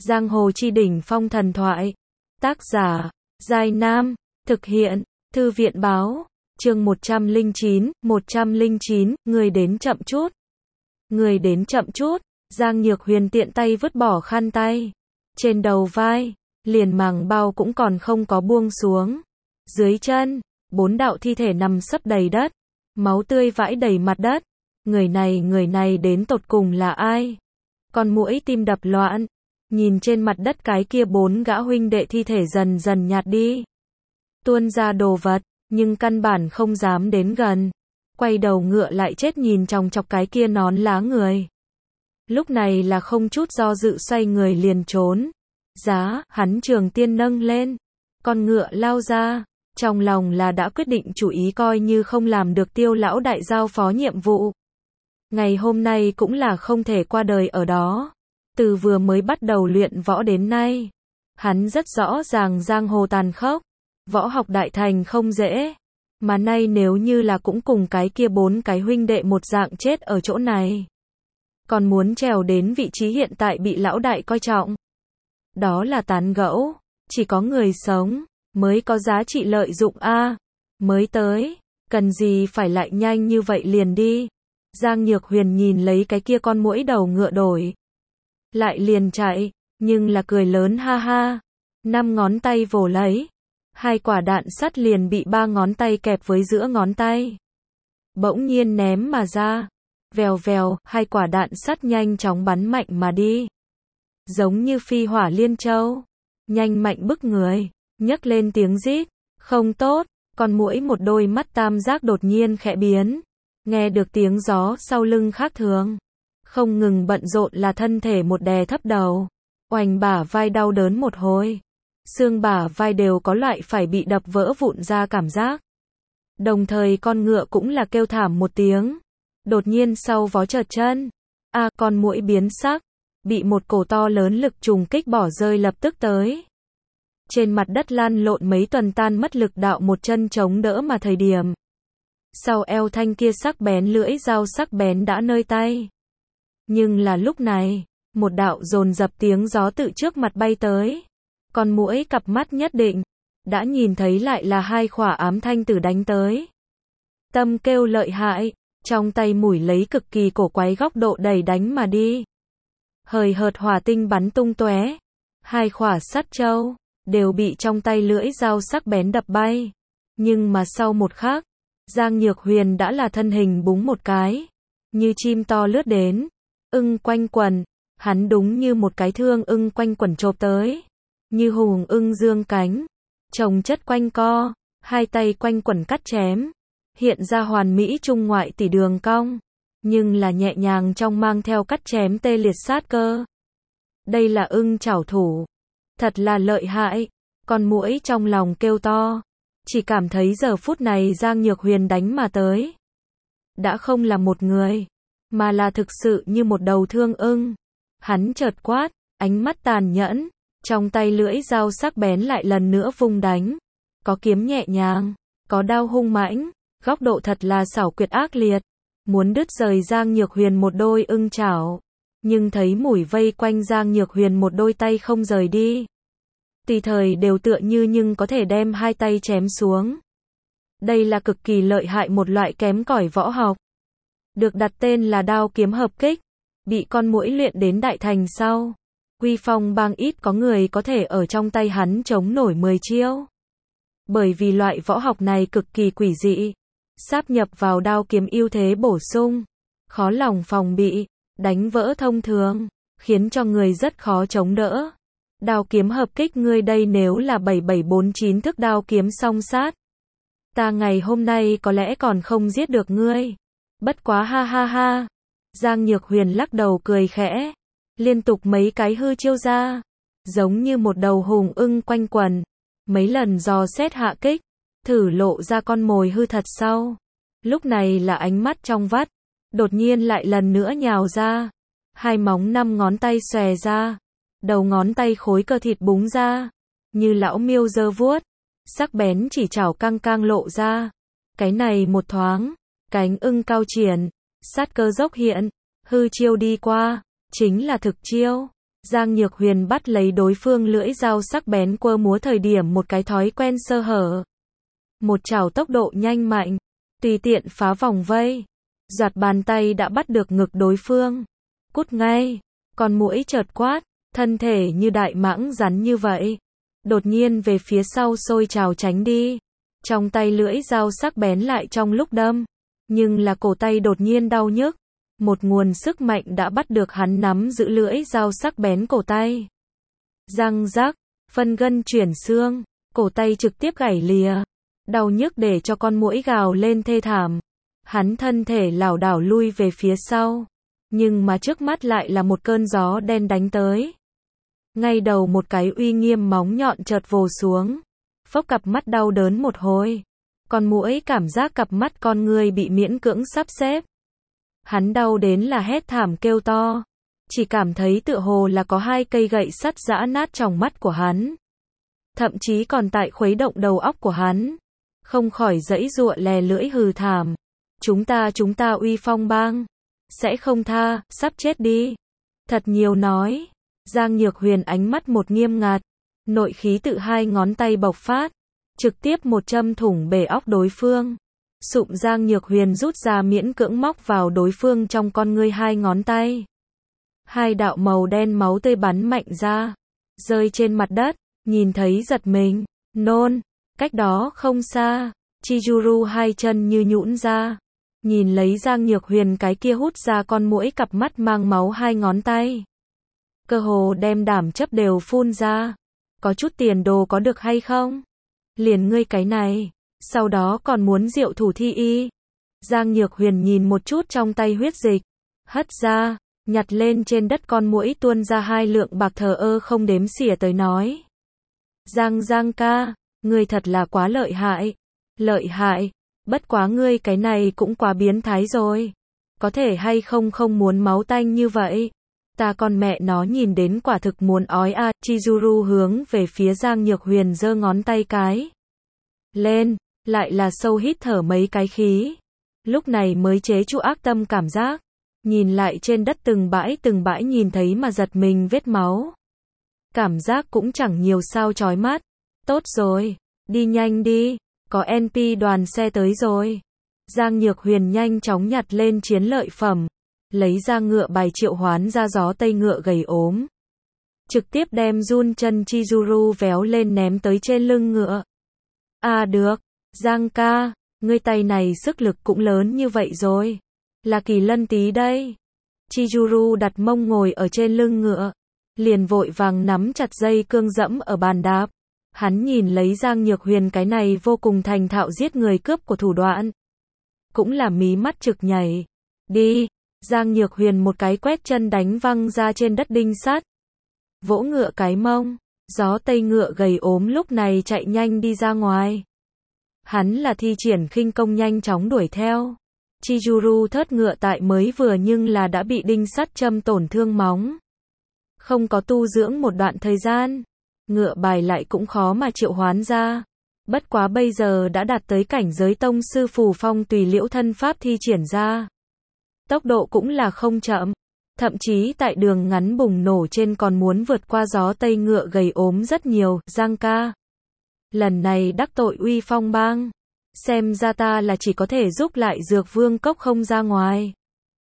Giang hồ chi đỉnh phong thần thoại. Tác giả, Giai Nam. Thực hiện, Thư viện báo. Chương 109, người đến chậm chút. Người đến chậm chút, Giang Nhược Huyền tiện tay vứt bỏ khăn tay. Trên đầu vai, liền màng bao cũng còn không có buông xuống. Dưới chân, 4 đạo thi thể nằm sấp đầy đất. Máu tươi vãi đầy mặt đất. Người này đến tột cùng là ai? Con muỗi tim đập loạn, nhìn trên mặt đất cái kia 4 gã huynh đệ thi thể dần dần nhạt đi. Tuôn ra đồ vật, nhưng căn bản không dám đến gần. Quay đầu ngựa lại chết nhìn chòng chọc cái kia nón lá người. Lúc này là không chút do dự xoay người liền trốn. Giá, hắn trường tiên nâng lên. Con ngựa lao ra. Trong lòng là đã quyết định chủ ý coi như không làm được Tiêu lão đại giao phó nhiệm vụ. Ngày hôm nay cũng là không thể qua đời ở đó. Từ vừa mới bắt đầu luyện võ đến nay, hắn rất rõ ràng giang hồ tàn khốc, võ học đại thành không dễ, mà nay nếu như là cũng cùng cái kia 4 cái huynh đệ một dạng chết ở chỗ này, còn muốn trèo đến vị trí hiện tại bị lão đại coi trọng, đó là tán gẫu, chỉ có người sống mới có giá trị lợi dụng a. Mới tới, cần gì phải lại nhanh như vậy liền đi. Giang Nhược Huyền nhìn lấy cái kia con muỗi đầu ngựa đổi lại liền chạy, nhưng là cười lớn ha ha. 5 ngón tay vồ lấy, 2 quả đạn sắt liền bị 3 ngón tay kẹp với giữa ngón tay. Bỗng nhiên ném mà ra. Vèo vèo, 2 quả đạn sắt nhanh chóng bắn mạnh mà đi. Giống như phi hỏa liên châu. Nhanh mạnh bức người, nhấc lên tiếng rít. Không tốt, con muỗi một đôi mắt tam giác đột nhiên khẽ biến. Nghe được tiếng gió sau lưng khác thường. Không ngừng bận rộn là thân thể một đè thấp đầu. Oành bả vai đau đớn một hồi. Xương bả vai đều có loại phải bị đập vỡ vụn ra cảm giác. Đồng thời con ngựa cũng là kêu thảm một tiếng. Đột nhiên sau vó trượt chân. Con muỗi biến sắc. Bị một cổ to lớn lực trùng kích bỏ rơi lập tức tới. Trên mặt đất lăn lộn mấy tuần tan mất lực đạo một chân chống đỡ mà thời điểm. Sau eo thanh kia sắc bén lưỡi dao sắc bén đã nơi tay. Nhưng là lúc này, một đạo dồn dập tiếng gió tự trước mặt bay tới. Con muỗi cặp mắt nhất định, đã nhìn thấy lại là 2 khỏa ám thanh tử đánh tới. Tâm kêu lợi hại, trong tay mũi lấy cực kỳ cổ quái góc độ đẩy đánh mà đi. Hời hợt hỏa tinh bắn tung tóe, 2 khỏa sắt châu, đều bị trong tay lưỡi dao sắc bén đập bay. Nhưng mà sau một khắc, Giang Nhược Huyền đã là thân hình búng một cái, như chim to lướt đến, ưng quanh quẩn, hắn đúng như một cái thương ưng quanh quẩn chộp tới, như hùng ưng dương cánh, chồng chất quanh co, 2 tay quanh quẩn cắt chém, hiện ra hoàn mỹ trung ngoại tỷ đường cong, nhưng là nhẹ nhàng trong mang theo cắt chém tê liệt sát cơ. Đây là ưng chảo thủ, thật là lợi hại, con muỗi trong lòng kêu to. Chỉ cảm thấy giờ phút này Giang Nhược Huyền đánh mà tới. Đã không là một người, mà là thực sự như một đầu thương ưng. Hắn chợt quát, ánh mắt tàn nhẫn, trong tay lưỡi dao sắc bén lại lần nữa vung đánh. Có kiếm nhẹ nhàng, có đao hung mãnh, góc độ thật là xảo quyệt ác liệt. Muốn đứt rời Giang Nhược Huyền một đôi ưng chảo. Nhưng thấy mũi vây quanh Giang Nhược Huyền một đôi tay không rời đi. Tùy thời đều tựa như nhưng có thể đem 2 tay chém xuống. Đây là cực kỳ lợi hại một loại kém cỏi võ học. Được đặt tên là đao kiếm hợp kích. Bị con muỗi luyện đến đại thành sau. Quy Phong bang ít có người có thể ở trong tay hắn chống nổi 10 chiêu. Bởi vì loại võ học này cực kỳ quỷ dị. Sáp nhập vào đao kiếm ưu thế bổ sung. Khó lòng phòng bị, đánh vỡ thông thường. Khiến cho người rất khó chống đỡ. Đao kiếm hợp kích ngươi đây nếu là 7749 thức đao kiếm song sát. Ta ngày hôm nay có lẽ còn không giết được ngươi. Bất quá ha ha ha. Giang Nhược Huyền lắc đầu cười khẽ. Liên tục mấy cái hư chiêu ra. Giống như một đầu hùng ưng quanh quần. Mấy lần dò xét hạ kích. Thử lộ ra con mồi hư thật sau. Lúc này là ánh mắt trong vắt. Đột nhiên lại lần nữa nhào ra. 2 móng 5 ngón tay xòe ra. Đầu ngón tay khối cơ thịt búng ra, như lão miêu giơ vuốt, sắc bén chỉ chảo căng căng lộ ra. Cái này một thoáng, cánh ưng cao triển, sát cơ dốc hiện, hư chiêu đi qua, chính là thực chiêu. Giang Nhược Huyền bắt lấy đối phương lưỡi dao sắc bén quơ múa thời điểm một cái thói quen sơ hở. Một chảo tốc độ nhanh mạnh, tùy tiện phá vòng vây. Giọt bàn tay đã bắt được ngực đối phương. Cút ngay, con muỗi chợt quát, thân thể như đại mãng rắn như vậy. Đột nhiên về phía sau xôi trào tránh đi. Trong tay lưỡi dao sắc bén lại trong lúc đâm. Nhưng là cổ tay đột nhiên đau nhức. Một nguồn sức mạnh đã bắt được hắn nắm giữ lưỡi dao sắc bén cổ tay. Răng rắc, phân gân chuyển xương, cổ tay trực tiếp gãy lìa. Đau nhức để cho con muỗi gào lên thê thảm. Hắn thân thể lảo đảo lui về phía sau. Nhưng mà trước mắt lại là một cơn gió đen đánh tới. Ngay đầu một cái uy nghiêm móng nhọn chợt vồ xuống. Phốc cặp mắt đau đớn một hồi. Con muỗi cảm giác cặp mắt con người bị miễn cưỡng sắp xếp. Hắn đau đến là hét thảm kêu to. Chỉ cảm thấy tựa hồ là có hai cây gậy sắt giã nát trong mắt của hắn. Thậm chí còn tại khuấy động đầu óc của hắn. Không khỏi giãy giụa lè lưỡi hừ thảm. Chúng ta Uy Phong bang. Sẽ không tha, sắp chết đi. Thật nhiều nói. Giang Nhược Huyền ánh mắt một nghiêm ngặt. Nội khí tự hai ngón tay bộc phát. Trực tiếp một châm thủng bể óc đối phương. Sụm Giang Nhược Huyền rút ra miễn cưỡng móc vào đối phương trong con ngươi hai ngón tay. Hai đạo màu đen máu tươi bắn mạnh ra. Rơi trên mặt đất. Nhìn thấy giật mình. Nôn. Cách đó không xa. Chizuru hai chân như nhũn ra. Nhìn lấy Giang Nhược Huyền cái kia hút ra con muỗi cặp mắt mang máu hai ngón tay. Cơ hồ đem đảm chấp đều phun ra. Có chút tiền đồ có được hay không? Liền ngươi cái này. Sau đó còn muốn diệu thủ thi y. Giang Nhược Huyền nhìn một chút trong tay huyết dịch. Hất ra. Nhặt lên trên đất con muỗi tuôn ra hai lượng bạc thờ ơ không đếm xỉa tới nói. Giang ca. Ngươi thật là quá lợi hại. Lợi hại. Bất quá ngươi cái này cũng quá biến thái rồi. Có thể hay không không muốn máu tanh như vậy. Ta con mẹ nó nhìn đến quả thực muốn ói a. Chizuru hướng về phía Giang Nhược Huyền giơ ngón tay cái lên, lại là sâu hít thở mấy cái khí. Lúc này mới chế trụ ác tâm cảm giác. Nhìn lại trên đất từng bãi nhìn thấy mà giật mình vết máu. Cảm giác cũng chẳng nhiều sao chói mắt. Tốt rồi, đi nhanh đi. Có NP đoàn xe tới rồi. Giang Nhược Huyền nhanh chóng nhặt lên chiến lợi phẩm. Lấy ra ngựa bài triệu hoán ra gió tây ngựa gầy ốm. Trực tiếp đem run chân Chizuru véo lên ném tới trên lưng ngựa. À được, Giang ca, ngươi tay này sức lực cũng lớn như vậy rồi. Là Kỳ Lân tí đây. Chizuru đặt mông ngồi ở trên lưng ngựa. Liền vội vàng nắm chặt dây cương dẫm ở bàn đạp. Hắn nhìn lấy Giang Nhược Huyền cái này vô cùng thành thạo giết người cướp của thủ đoạn. Cũng là mí mắt trực nhảy. Đi, Giang Nhược Huyền một cái quét chân đánh văng ra trên đất đinh sắt. Vỗ ngựa cái mông. Gió tây ngựa gầy ốm lúc này chạy nhanh đi ra ngoài. Hắn là thi triển khinh công nhanh chóng đuổi theo. Chizuru thớt ngựa tại mới vừa nhưng là đã bị đinh sắt châm tổn thương móng. Không có tu dưỡng một đoạn thời gian. Ngựa bài lại cũng khó mà triệu hoán ra. Bất quá bây giờ đã đạt tới cảnh giới tông sư phù phong tùy liễu thân pháp thi triển ra. Tốc độ cũng là không chậm. Thậm chí tại đường ngắn bùng nổ trên còn muốn vượt qua gió tây ngựa gầy ốm rất nhiều. Giang ca. Lần này đắc tội Uy Phong bang. Xem ra ta là chỉ có thể giúp lại Dược Vương Cốc không ra ngoài.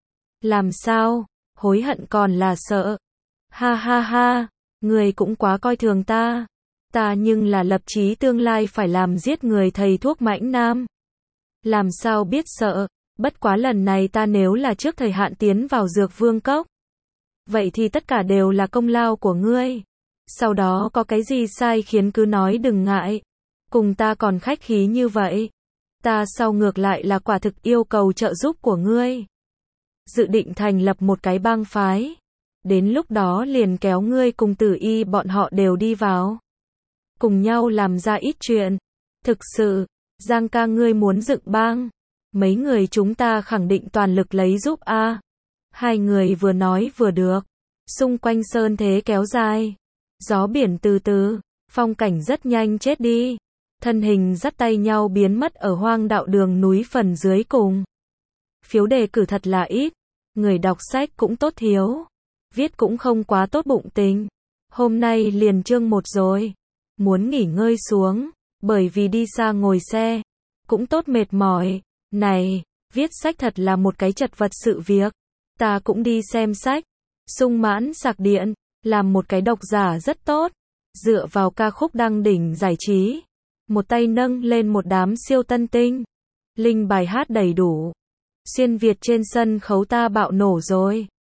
Làm sao? Hối hận còn là sợ. Ha ha ha. Người cũng quá coi thường ta. Ta nhưng là lập chí tương lai phải làm giết người thầy thuốc mãnh nam. Làm sao biết sợ. Bất quá lần này ta nếu là trước thời hạn tiến vào Dược Vương Cốc. Vậy thì tất cả đều là công lao của ngươi. Sau đó có cái gì sai khiến cứ nói đừng ngại. Cùng ta còn khách khí như vậy. Ta sau ngược lại là quả thực yêu cầu trợ giúp của ngươi. Dự định thành lập một cái bang phái. Đến lúc đó liền kéo ngươi cùng Tử Y bọn họ đều đi vào. Cùng nhau làm ra ít chuyện. Thực sự, Giang ca ngươi muốn dựng bang. Mấy người chúng ta khẳng định toàn lực lấy giúp a. Hai người vừa nói vừa được. Xung quanh sơn thế kéo dài. Gió biển từ từ. Phong cảnh rất nhanh chết đi. Thân hình dắt tay nhau biến mất ở hoang đạo đường núi phần dưới cùng. Phiếu đề cử thật là ít. Người đọc sách cũng tốt thiếu. viết cũng không quá tốt bụng tính. Hôm nay liền chương 1 rồi. Muốn nghỉ ngơi xuống, bởi vì đi xa ngồi xe, cũng tốt mệt mỏi. Này, viết sách thật là một cái chật vật sự việc. Ta cũng đi xem sách, sung mãn sạc điện, làm một cái độc giả rất tốt. Dựa vào ca khúc đăng đỉnh giải trí, một tay nâng lên một đám siêu tân tinh. Linh bài hát đầy đủ. Xuyên Việt trên sân khấu ta bạo nổ rồi.